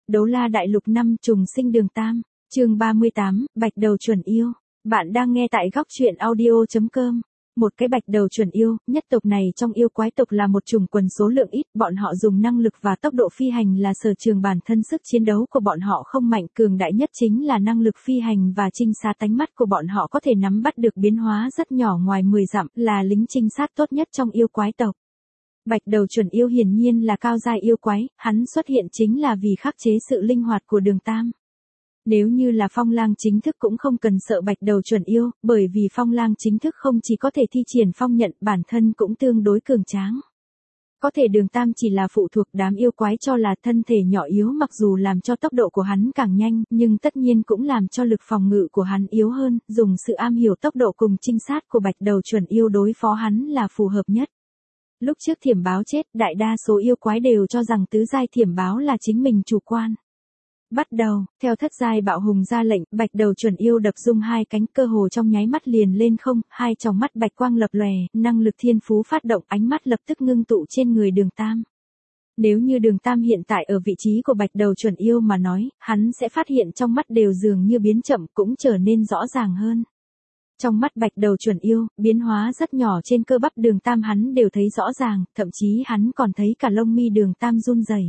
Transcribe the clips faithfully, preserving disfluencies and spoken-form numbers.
Đấu La Đại Lục năm trùng sinh Đường Tam, chương ba mươi tám, Bạch Đầu Chuẩn Yêu. Bạn đang nghe tại góc truyện audio chấm com. Một cái bạch đầu chuẩn yêu, nhất tộc này trong yêu quái tộc là một chủng quần số lượng ít, bọn họ dùng năng lực và tốc độ phi hành là sở trường, bản thân sức chiến đấu của bọn họ không mạnh, cường đại nhất chính là năng lực phi hành và trinh sát, tánh mắt của bọn họ có thể nắm bắt được biến hóa rất nhỏ ngoài mười dặm, là lính trinh sát tốt nhất trong yêu quái tộc. Bạch đầu chuẩn yêu hiển nhiên là cao giai yêu quái, hắn xuất hiện chính là vì khắc chế sự linh hoạt của Đường Tam. Nếu như là Phong Lang chính thức cũng không cần sợ bạch đầu chuẩn yêu, bởi vì Phong Lang chính thức không chỉ có thể thi triển phong nhận, bản thân cũng tương đối cường tráng. Có thể Đường Tam chỉ là phụ thuộc, đám yêu quái cho là thân thể nhỏ yếu, mặc dù làm cho tốc độ của hắn càng nhanh, nhưng tất nhiên cũng làm cho lực phòng ngự của hắn yếu hơn, dùng sự am hiểu tốc độ cùng trinh sát của bạch đầu chuẩn yêu đối phó hắn là phù hợp nhất. Lúc trước Thiểm Báo chết, đại đa số yêu quái đều cho rằng tứ giai Thiểm Báo là chính mình chủ quan. Bắt đầu, theo thất giai Bạo Hùng ra lệnh, bạch đầu chuẩn yêu đập rung hai cánh, cơ hồ trong nháy mắt liền lên không, hai tròng mắt bạch quang lập lòe, năng lực thiên phú phát động, ánh mắt lập tức ngưng tụ trên người Đường Tam. Nếu như Đường Tam hiện tại ở vị trí của bạch đầu chuẩn yêu mà nói, hắn sẽ phát hiện trong mắt đều dường như biến chậm, cũng trở nên rõ ràng hơn. Trong mắt bạch đầu chuẩn yêu, biến hóa rất nhỏ trên cơ bắp Đường Tam hắn đều thấy rõ ràng, thậm chí hắn còn thấy cả lông mi Đường Tam run rẩy.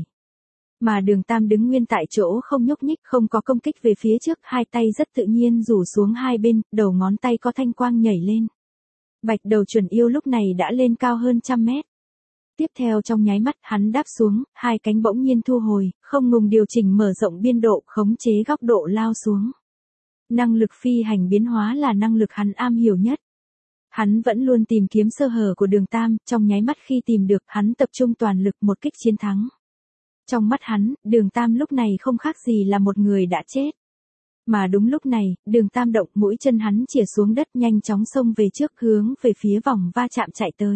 Mà Đường Tam đứng nguyên tại chỗ không nhúc nhích, không có công kích về phía trước, hai tay rất tự nhiên rủ xuống hai bên, đầu ngón tay có thanh quang nhảy lên. Bạch đầu chuẩn yêu lúc này đã lên cao hơn trăm mét. Tiếp theo trong nháy mắt hắn đáp xuống, hai cánh bỗng nhiên thu hồi, không ngừng điều chỉnh mở rộng biên độ, khống chế góc độ lao xuống. Năng lực phi hành biến hóa là năng lực hắn am hiểu nhất. Hắn vẫn luôn tìm kiếm sơ hở của Đường Tam, trong nháy mắt khi tìm được, hắn tập trung toàn lực một kích chiến thắng. Trong mắt hắn, Đường Tam lúc này không khác gì là một người đã chết. Mà đúng lúc này, Đường Tam động, mũi chân hắn chĩa xuống đất, nhanh chóng xông về trước, hướng về phía vòng va chạm chạy tới.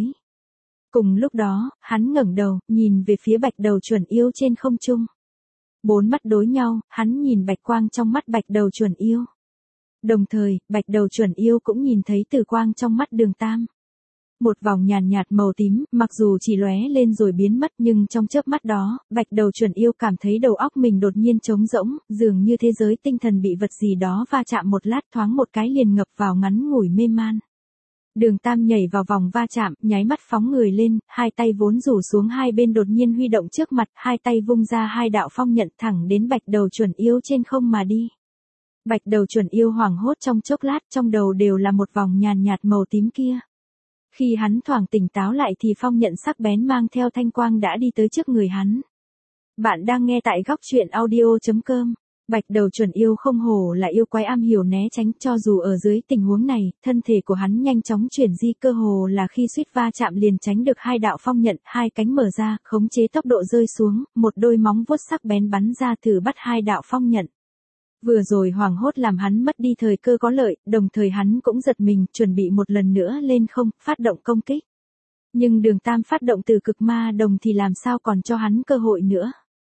Cùng lúc đó, hắn ngẩng đầu, nhìn về phía bạch đầu chuẩn yêu trên không trung. Bốn mắt đối nhau, hắn nhìn bạch quang trong mắt bạch đầu chuẩn yêu. Đồng thời, bạch đầu chuẩn yêu cũng nhìn thấy tử quang trong mắt Đường Tam. Một vòng nhàn nhạt màu tím, mặc dù chỉ lóe lên rồi biến mất, nhưng trong chớp mắt đó, bạch đầu chuẩn yêu cảm thấy đầu óc mình đột nhiên trống rỗng, dường như thế giới tinh thần bị vật gì đó va chạm một lát, thoáng một cái liền ngập vào ngắn ngủi mê man. Đường Tam nhảy vào vòng va chạm, nháy mắt phóng người lên, hai tay vốn rủ xuống hai bên đột nhiên huy động trước mặt, hai tay vung ra hai đạo phong nhận thẳng đến bạch đầu chuẩn yêu trên không mà đi. Bạch đầu chuẩn yêu hoảng hốt trong chốc lát, trong đầu đều là một vòng nhàn nhạt màu tím kia. Khi hắn thoảng tỉnh táo lại thì phong nhận sắc bén mang theo thanh quang đã đi tới trước người hắn. Bạn đang nghe tại góc truyện audio chấm com. Bạch đầu chuẩn yêu không hổ là yêu quái am hiểu né tránh, cho dù ở dưới tình huống này, thân thể của hắn nhanh chóng chuyển di, cơ hồ là khi suýt va chạm liền tránh được hai đạo phong nhận, hai cánh mở ra, khống chế tốc độ rơi xuống, một đôi móng vuốt sắc bén bắn ra thử bắt hai đạo phong nhận. Vừa rồi hoảng hốt làm hắn mất đi thời cơ có lợi, đồng thời hắn cũng giật mình, chuẩn bị một lần nữa lên không, phát động công kích. Nhưng Đường Tam phát động từ cực ma đồng thì làm sao còn cho hắn cơ hội nữa.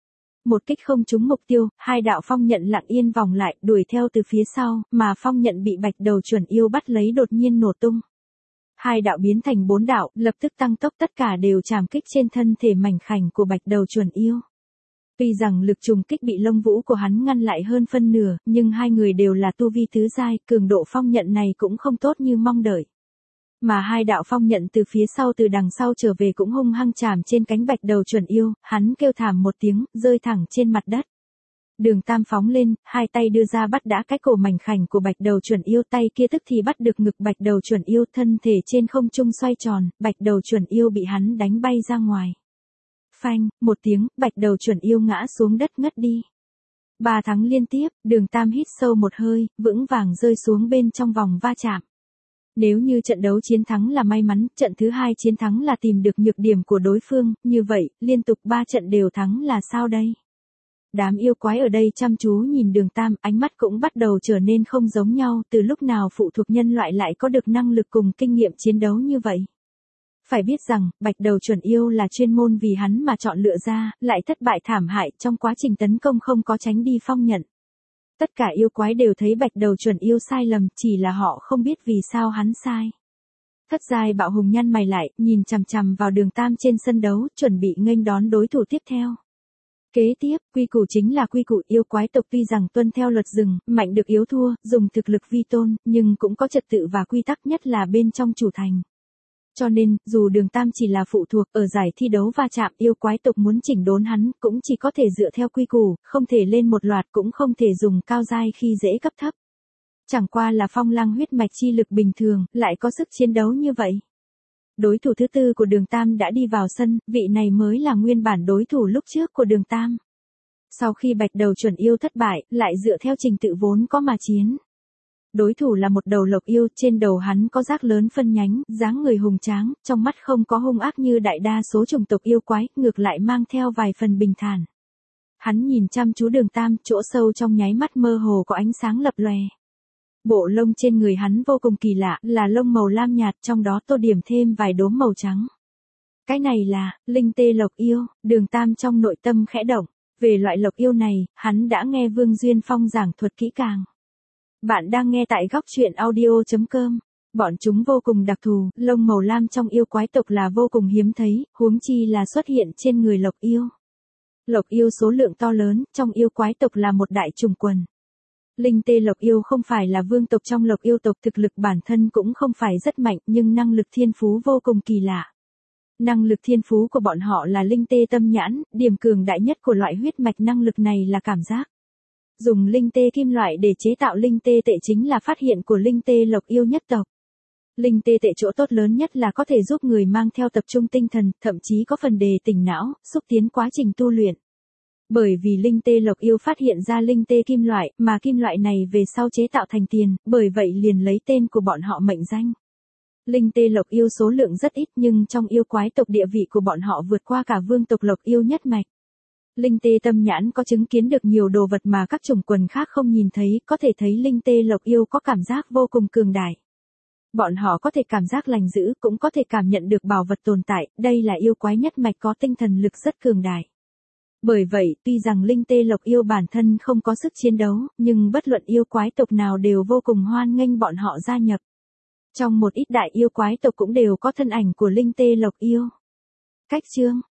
Một kích không trúng mục tiêu, hai đạo phong nhận lặng yên vòng lại, đuổi theo từ phía sau, mà phong nhận bị bạch đầu chuẩn yêu bắt lấy đột nhiên nổ tung. Hai đạo biến thành bốn đạo, lập tức tăng tốc, tất cả đều chạm kích trên thân thể mảnh khảnh của bạch đầu chuẩn yêu. Tuy rằng lực trùng kích bị lông vũ của hắn ngăn lại hơn phân nửa, nhưng hai người đều là tu vi tứ giai, cường độ phong nhận này cũng không tốt như mong đợi. Mà hai đạo phong nhận từ phía sau từ đằng sau trở về cũng hung hăng chạm trên cánh bạch đầu chuẩn yêu, hắn kêu thảm một tiếng, rơi thẳng trên mặt đất. Đường Tam phóng lên, hai tay đưa ra bắt đã cái cổ mảnh khảnh của bạch đầu chuẩn yêu, tay kia tức thì bắt được ngực bạch đầu chuẩn yêu, thân thể trên không trung xoay tròn, bạch đầu chuẩn yêu bị hắn đánh bay ra ngoài. Phanh, một tiếng, bạch đầu chuẩn yêu ngã xuống đất ngất đi. Ba thắng liên tiếp, Đường Tam hít sâu một hơi, vững vàng rơi xuống bên trong vòng va chạm. Nếu như trận đấu chiến thắng là may mắn, trận thứ hai chiến thắng là tìm được nhược điểm của đối phương, như vậy, liên tục ba trận đều thắng là sao đây? Đám yêu quái ở đây chăm chú nhìn Đường Tam, ánh mắt cũng bắt đầu trở nên không giống nhau, từ lúc nào phụ thuộc nhân loại lại có được năng lực cùng kinh nghiệm chiến đấu như vậy? Phải biết rằng, bạch đầu chuẩn yêu là chuyên môn vì hắn mà chọn lựa ra, lại thất bại thảm hại, trong quá trình tấn công không có tránh đi phong nhận. Tất cả yêu quái đều thấy bạch đầu chuẩn yêu sai lầm, chỉ là họ không biết vì sao hắn sai. Thất giai Bạo Hùng nhăn mày lại, nhìn chằm chằm vào Đường Tam trên sân đấu, chuẩn bị nghênh đón đối thủ tiếp theo. Kế tiếp, quy củ chính là quy củ yêu quái tộc tuy rằng tuân theo luật rừng, mạnh được yếu thua, dùng thực lực vi tôn, nhưng cũng có trật tự và quy tắc nhất là bên trong chủ thành. Cho nên, dù Đường Tam chỉ là phụ thuộc ở giải thi đấu va chạm yêu quái tộc muốn chỉnh đốn hắn cũng chỉ có thể dựa theo quy củ, không thể lên một loạt cũng không thể dùng cao giai khi dễ cấp thấp. Chẳng qua là Phong Lăng huyết mạch chi lực bình thường, lại có sức chiến đấu như vậy. Đối thủ thứ tư của Đường Tam đã đi vào sân, vị này mới là nguyên bản đối thủ lúc trước của Đường Tam. Sau khi bạch đầu chuẩn yêu thất bại, lại dựa theo trình tự vốn có mà chiến. Đối thủ là một đầu lộc yêu, trên đầu hắn có rác lớn phân nhánh, dáng người hùng tráng, trong mắt không có hung ác như đại đa số chủng tộc yêu quái, ngược lại mang theo vài phần bình thản. Hắn nhìn chăm chú Đường Tam, chỗ sâu trong nháy mắt mơ hồ có ánh sáng lập lòe. Bộ lông trên người hắn vô cùng kỳ lạ, là lông màu lam nhạt, trong đó tô điểm thêm vài đốm màu trắng. Cái này là, linh tê lộc yêu, Đường Tam trong nội tâm khẽ động. Về loại lộc yêu này, hắn đã nghe Vương Duyên Phong giảng thuật kỹ càng. Bạn đang nghe tại góc truyện audio chấm com. Bọn chúng vô cùng đặc thù, lông màu lam trong yêu quái tộc là vô cùng hiếm thấy, huống chi là xuất hiện trên người lộc yêu. Lộc yêu số lượng to lớn, trong yêu quái tộc là một đại trùng quần. Linh tê lộc yêu không phải là vương tộc trong lộc yêu tộc, thực lực bản thân cũng không phải rất mạnh, nhưng năng lực thiên phú vô cùng kỳ lạ. Năng lực thiên phú của bọn họ là linh tê tâm nhãn, điểm cường đại nhất của loại huyết mạch năng lực này là cảm giác. Dùng linh tê kim loại để chế tạo linh tê tệ chính là phát hiện của linh tê lộc yêu nhất tộc. Linh tê tệ chỗ tốt lớn nhất là có thể giúp người mang theo tập trung tinh thần, thậm chí có phần đề tỉnh não, xúc tiến quá trình tu luyện. Bởi vì linh tê lộc yêu phát hiện ra linh tê kim loại, mà kim loại này về sau chế tạo thành tiền, bởi vậy liền lấy tên của bọn họ mệnh danh. Linh tê lộc yêu số lượng rất ít nhưng trong yêu quái tộc địa vị của bọn họ vượt qua cả vương tộc lộc yêu nhất mạch. Linh tê tâm nhãn có chứng kiến được nhiều đồ vật mà các chủng quần khác không nhìn thấy, có thể thấy linh tê lộc yêu có cảm giác vô cùng cường đại. Bọn họ có thể cảm giác lành dữ, cũng có thể cảm nhận được bảo vật tồn tại, đây là yêu quái nhất mạch có tinh thần lực rất cường đại. Bởi vậy, tuy rằng linh tê lộc yêu bản thân không có sức chiến đấu, nhưng bất luận yêu quái tộc nào đều vô cùng hoan nghênh bọn họ gia nhập. Trong một ít đại yêu quái tộc cũng đều có thân ảnh của linh tê lộc yêu. Cách chương